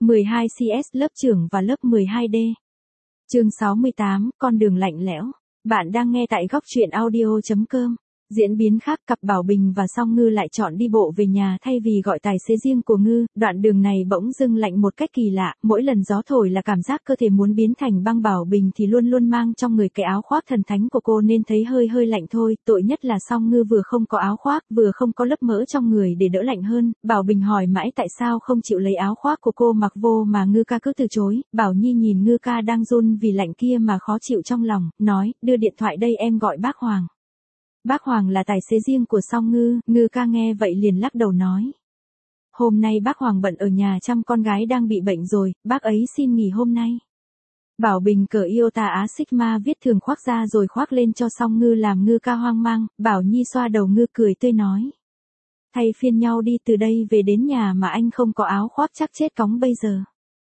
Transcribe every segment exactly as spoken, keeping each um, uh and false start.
mười hai xê ét lớp trưởng và lớp mười hai D. Chương sáu mươi tám, con đường lạnh lẽo. Bạn đang nghe tại góc truyện audio chấm com. Diễn biến khác, cặp Bảo Bình và Song Ngư lại chọn đi bộ về nhà thay vì gọi tài xế riêng của Ngư. Đoạn đường này bỗng dưng lạnh một cách kỳ lạ, mỗi lần gió thổi là cảm giác cơ thể muốn biến thành băng. Bảo Bình thì luôn luôn mang trong người cái áo khoác thần thánh của cô nên thấy hơi hơi lạnh thôi. Tội nhất là Song Ngư vừa không có áo khoác, vừa không có lớp mỡ trong người để đỡ lạnh hơn. Bảo Bình hỏi mãi tại sao không chịu lấy áo khoác của cô mặc vô mà Ngư ca cứ từ chối. Bảo Nhi nhìn Ngư ca đang run vì lạnh kia mà khó chịu trong lòng, nói, đưa điện thoại đây em gọi bác Hoàng. Bác Hoàng là tài xế riêng của Song Ngư. Ngư ca nghe vậy liền lắc đầu nói. Hôm nay bác Hoàng bận ở nhà chăm con gái đang bị bệnh rồi, bác ấy xin nghỉ hôm nay. Bảo Bình cởi Iota Á Sigma viết thường khoác ra rồi khoác lên cho Song Ngư làm Ngư ca hoang mang. Bảo Nhi xoa đầu Ngư cười tươi nói. Thay phiên nhau đi, từ đây về đến nhà mà anh không có áo khoác chắc chết cóng bây giờ.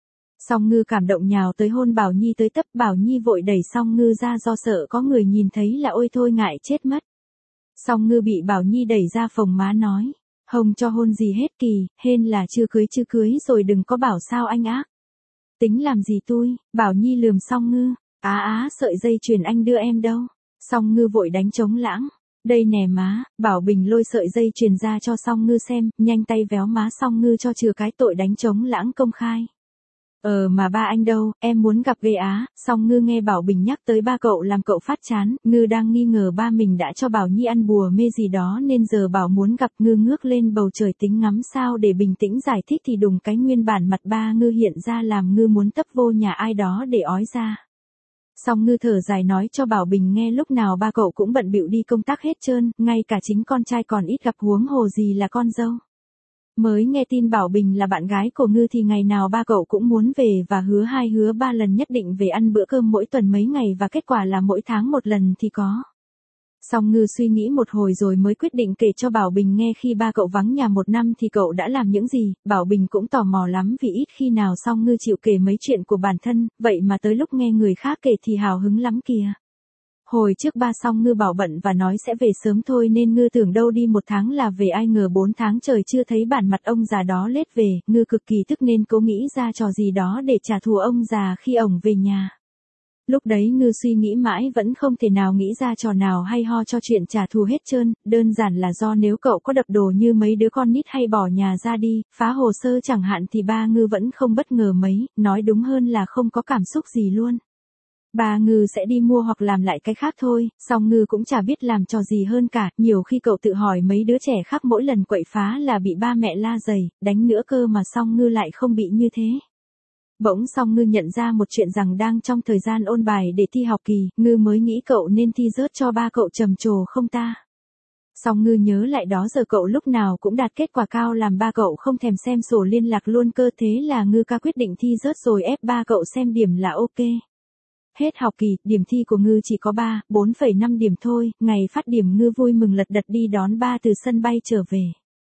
Song Ngư cảm động nhào tới hôn Bảo Nhi tới tấp. Bảo Nhi vội đẩy Song Ngư ra do sợ có người nhìn thấy là ôi thôi ngại chết mất. Song Ngư bị Bảo Nhi đẩy ra phồng má nói. Hồng cho hôn gì hết kỳ, hên là chưa cưới chưa cưới rồi đừng có bảo sao anh ác. Tính làm gì tôi, Bảo Nhi lườm Song Ngư. Á á sợi dây chuyền anh đưa em đâu. Song Ngư vội đánh trống lãng. Đây nè má, Bảo Bình lôi sợi dây chuyền ra cho Song Ngư xem, nhanh tay véo má Song Ngư cho chừa cái tội đánh trống lãng công khai. Ờ mà ba anh đâu, em muốn gặp ghê á. Song Ngư nghe Bảo Bình nhắc tới ba cậu làm cậu phát chán. Ngư đang nghi ngờ ba mình đã cho Bảo Nhi ăn bùa mê gì đó nên giờ Bảo muốn gặp. Ngư ngước lên bầu trời tính ngắm sao để bình tĩnh giải thích thì đùng cái nguyên bản mặt ba Ngư hiện ra làm Ngư muốn tấp vô nhà ai đó để ói ra. Song Ngư thở dài nói cho Bảo Bình nghe lúc nào ba cậu cũng bận bịu đi công tác hết trơn, ngay cả chính con trai còn ít gặp huống hồ gì là con dâu. Mới nghe tin Bảo Bình là bạn gái của Ngư thì ngày nào ba cậu cũng muốn về và hứa hai hứa ba lần nhất định về ăn bữa cơm mỗi tuần mấy ngày và kết quả là mỗi tháng một lần thì có. Song Ngư suy nghĩ một hồi rồi mới quyết định kể cho Bảo Bình nghe khi ba cậu vắng nhà một năm thì cậu đã làm những gì. Bảo Bình cũng tò mò lắm vì ít khi nào Song Ngư chịu kể mấy chuyện của bản thân, vậy mà tới lúc nghe người khác kể thì hào hứng lắm kìa. Hồi trước ba Song Ngư bảo bận và nói sẽ về sớm thôi nên Ngư tưởng đâu đi một tháng là về, ai ngờ bốn tháng trời chưa thấy bản mặt ông già đó lết về. Ngư cực kỳ tức nên cố nghĩ ra trò gì đó để trả thù ông già khi ổng về nhà. Lúc đấy Ngư suy nghĩ mãi vẫn không thể nào nghĩ ra trò nào hay ho cho chuyện trả thù hết trơn, đơn giản là do nếu cậu có đập đồ như mấy đứa con nít hay bỏ nhà ra đi, phá hồ sơ chẳng hạn thì ba Ngư vẫn không bất ngờ mấy, nói đúng hơn là không có cảm xúc gì luôn. Ba Ngư sẽ đi mua hoặc làm lại cái khác thôi, song Ngư cũng chả biết làm trò gì hơn cả, nhiều khi cậu tự hỏi mấy đứa trẻ khác mỗi lần quậy phá là bị ba mẹ la dày, đánh nữa cơ mà song Ngư lại không bị như thế. Bỗng Song Ngư nhận ra một chuyện rằng đang trong thời gian ôn bài để thi học kỳ, Ngư mới nghĩ cậu nên thi rớt cho ba cậu trầm trồ không ta. Song Ngư nhớ lại đó giờ cậu lúc nào cũng đạt kết quả cao làm ba cậu không thèm xem sổ liên lạc luôn cơ, thế là Ngư ca quyết định thi rớt rồi ép ba cậu xem điểm là ok. Hết học kỳ, điểm thi của Ngư chỉ có ba, bốn phẩy năm điểm thôi, ngày phát điểm Ngư vui mừng lật đật đi đón ba từ sân bay trở về.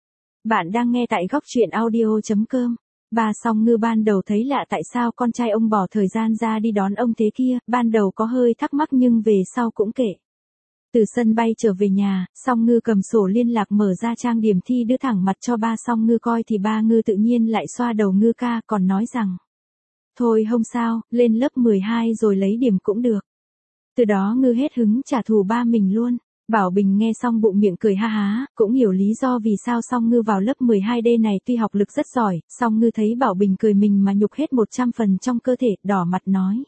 Bạn đang nghe tại góc truyện audio chấm com. Ba Song Ngư ban đầu thấy lạ tại sao con trai ông bỏ thời gian ra đi đón ông thế kia, ban đầu có hơi thắc mắc nhưng về sau cũng kệ. Từ sân bay trở về nhà, Song Ngư cầm sổ liên lạc mở ra trang điểm thi đưa thẳng mặt cho ba Song Ngư coi thì ba Ngư tự nhiên lại xoa đầu Ngư ca còn nói rằng. Thôi không sao, lên lớp mười hai rồi lấy điểm cũng được. Từ đó Ngư hết hứng trả thù ba mình luôn. Bảo Bình nghe xong bụng miệng cười ha há, cũng hiểu lý do vì sao Song Ngư vào lớp mười hai D này tuy học lực rất giỏi, song Ngư thấy Bảo Bình cười mình mà nhục hết một trăm phần trong cơ thể, đỏ mặt nói.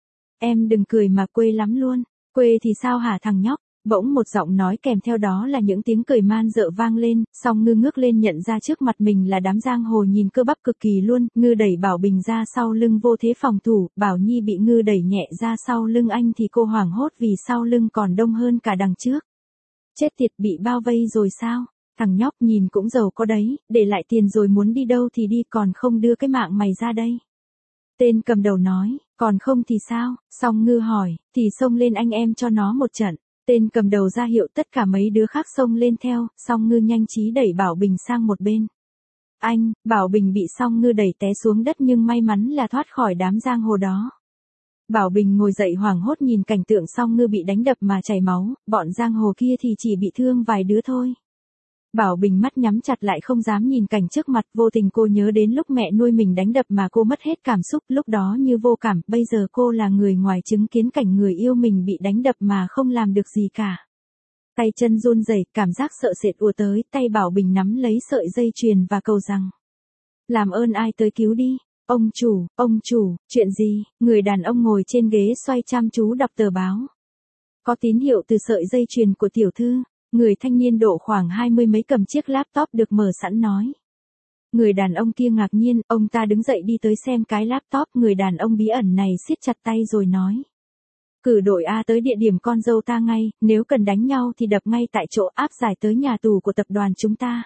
Em đừng cười mà quê lắm luôn, quê thì sao hả thằng nhóc, bỗng một giọng nói kèm theo đó là những tiếng cười man dợ vang lên, Song Ngư ngước lên nhận ra trước mặt mình là đám giang hồ nhìn cơ bắp cực kỳ luôn, Ngư đẩy Bảo Bình ra sau lưng vô thế phòng thủ, Bảo Nhi bị Ngư đẩy nhẹ ra sau lưng anh thì cô hoảng hốt vì sau lưng còn đông hơn cả đằng trước. Chết tiệt, bị bao vây rồi sao? Thằng nhóc nhìn cũng giàu có đấy, để lại tiền rồi muốn đi đâu thì đi còn không đưa cái mạng mày ra đây. Tên cầm đầu nói, còn không thì sao? Song Ngư hỏi, thì xông lên anh em cho nó một trận. Tên cầm đầu ra hiệu tất cả mấy đứa khác xông lên theo, Song Ngư nhanh trí đẩy Bảo Bình sang một bên. Anh, Bảo Bình bị Song Ngư đẩy té xuống đất nhưng may mắn là thoát khỏi đám giang hồ đó. Bảo Bình ngồi dậy hoảng hốt nhìn cảnh tượng Song Ngư bị đánh đập mà chảy máu, bọn giang hồ kia thì chỉ bị thương vài đứa thôi. Bảo Bình mắt nhắm chặt lại không dám nhìn cảnh trước mặt, vô tình cô nhớ đến lúc mẹ nuôi mình đánh đập mà cô mất hết cảm xúc, lúc đó như vô cảm, bây giờ cô là người ngoài chứng kiến cảnh người yêu mình bị đánh đập mà không làm được gì cả. Tay chân run rẩy, cảm giác sợ sệt ùa tới, tay Bảo Bình nắm lấy sợi dây chuyền và cầu rằng: làm ơn ai tới cứu đi. Ông chủ, ông chủ, chuyện gì? Người đàn ông ngồi trên ghế xoay chăm chú đọc tờ báo. Có tín hiệu từ sợi dây chuyền của tiểu thư. Người thanh niên độ khoảng hai mươi mấy cầm chiếc laptop được mở sẵn nói. Người đàn ông kia ngạc nhiên, ông ta đứng dậy đi tới xem cái laptop, người đàn ông bí ẩn này siết chặt tay rồi nói. Cử đội A tới địa điểm con dâu ta ngay, nếu cần đánh nhau thì đập ngay tại chỗ, áp giải tới nhà tù của tập đoàn chúng ta.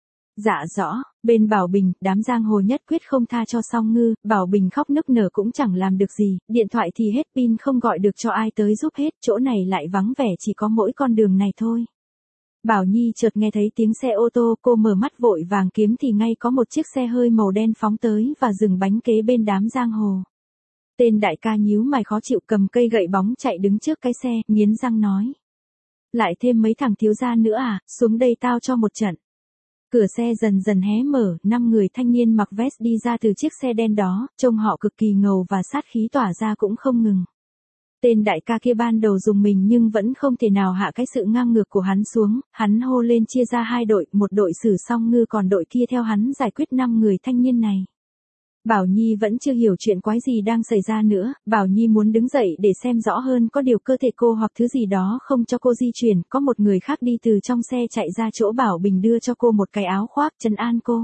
Dạ rõ, bên Bảo Bình, đám giang hồ nhất quyết không tha cho Song Ngư, Bảo Bình khóc nức nở cũng chẳng làm được gì, điện thoại thì hết pin không gọi được cho ai tới giúp hết, chỗ này lại vắng vẻ chỉ có mỗi con đường này thôi. Bảo Nhi chợt nghe thấy tiếng xe ô tô, cô mở mắt vội vàng kiếm thì ngay có một chiếc xe hơi màu đen phóng tới và dừng bánh kế bên đám giang hồ. Tên đại ca nhíu mày khó chịu cầm cây gậy bóng chạy đứng trước cái xe, nghiến răng nói. Lại thêm mấy thằng thiếu gia nữa à, xuống đây tao cho một trận. Cửa xe dần dần hé mở, năm người thanh niên mặc vest đi ra từ chiếc xe đen đó, trông họ cực kỳ ngầu và sát khí tỏa ra cũng không ngừng. Tên đại ca kia ban đầu dùng mình nhưng vẫn không thể nào hạ cái sự ngang ngược của hắn xuống, hắn hô lên chia ra hai đội, một đội xử Song Ngư còn đội kia theo hắn giải quyết năm người thanh niên này. Bảo Nhi vẫn chưa hiểu chuyện quái gì đang xảy ra nữa, Bảo Nhi muốn đứng dậy để xem rõ hơn, có điều cơ thể cô hoặc thứ gì đó không cho cô di chuyển, có một người khác đi từ trong xe chạy ra chỗ Bảo Bình đưa cho cô một cái áo khoác trấn an cô.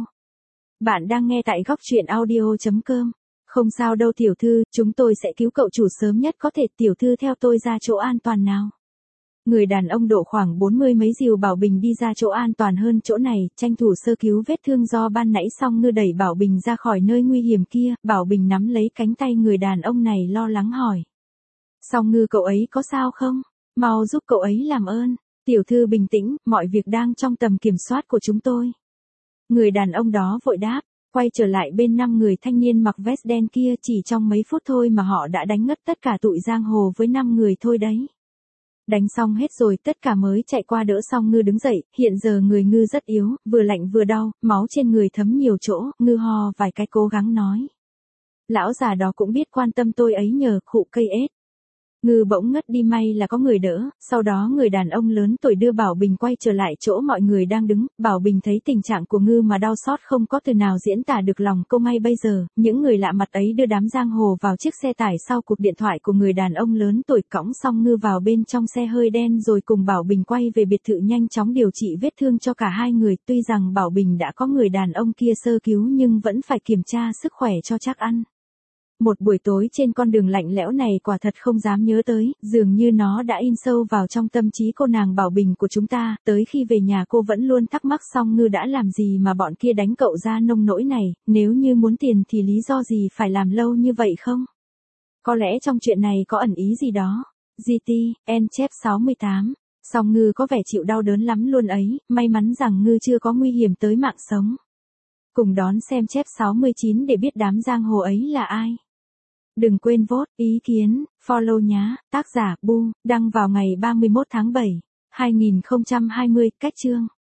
Bạn đang nghe tại góc truyện audio chấm com. Không sao đâu tiểu thư, chúng tôi sẽ cứu cậu chủ sớm nhất có thể, tiểu thư theo tôi ra chỗ an toàn nào. Người đàn ông độ khoảng bốn mươi mấy dìu Bảo Bình đi ra chỗ an toàn hơn chỗ này, tranh thủ sơ cứu vết thương do ban nãy Song Ngư đẩy Bảo Bình ra khỏi nơi nguy hiểm kia, Bảo Bình nắm lấy cánh tay người đàn ông này lo lắng hỏi. Song Ngư cậu ấy có sao không? Mau giúp cậu ấy làm ơn. Tiểu thư bình tĩnh, mọi việc đang trong tầm kiểm soát của chúng tôi. Người đàn ông đó vội đáp. Quay trở lại bên năm người thanh niên mặc vest đen kia, chỉ trong mấy phút thôi mà họ đã đánh ngất tất cả tụi giang hồ với năm người thôi đấy. Đánh xong hết rồi tất cả mới chạy qua đỡ Song Ngư đứng dậy, hiện giờ người Ngư rất yếu, vừa lạnh vừa đau, máu trên người thấm nhiều chỗ, Ngư ho vài cái cố gắng nói. Lão già đó cũng biết quan tâm tôi ấy nhờ, khụ cây ếch. Ngư bỗng ngất đi, may là có người đỡ, sau đó người đàn ông lớn tuổi đưa Bảo Bình quay trở lại chỗ mọi người đang đứng, Bảo Bình thấy tình trạng của Ngư mà đau xót không có từ nào diễn tả được lòng cô ngay bây giờ, những người lạ mặt ấy đưa đám giang hồ vào chiếc xe tải sau cuộc điện thoại của người đàn ông lớn tuổi, cõng xong Ngư vào bên trong xe hơi đen rồi cùng Bảo Bình quay về biệt thự nhanh chóng điều trị vết thương cho cả hai người, tuy rằng Bảo Bình đã có người đàn ông kia sơ cứu nhưng vẫn phải kiểm tra sức khỏe cho chắc ăn. Một buổi tối trên con đường lạnh lẽo này quả thật không dám nhớ tới, dường như nó đã in sâu vào trong tâm trí cô nàng Bảo Bình của chúng ta, tới khi về nhà cô vẫn luôn thắc mắc Song Ngư đã làm gì mà bọn kia đánh cậu ra nông nỗi này, nếu như muốn tiền thì lý do gì phải làm lâu như vậy không? Có lẽ trong chuyện này có ẩn ý gì đó. giê tê, en chép sáu mươi tám, Song Ngư có vẻ chịu đau đớn lắm luôn ấy, may mắn rằng Ngư chưa có nguy hiểm tới mạng sống. Cùng đón xem chép sáu mươi chín để biết đám giang hồ ấy là ai. Đừng quên vote, ý kiến, follow nhá, tác giả Bu, đăng vào ngày ba mươi mốt tháng bảy, hai nghìn không trăm hai mươi, cách chương.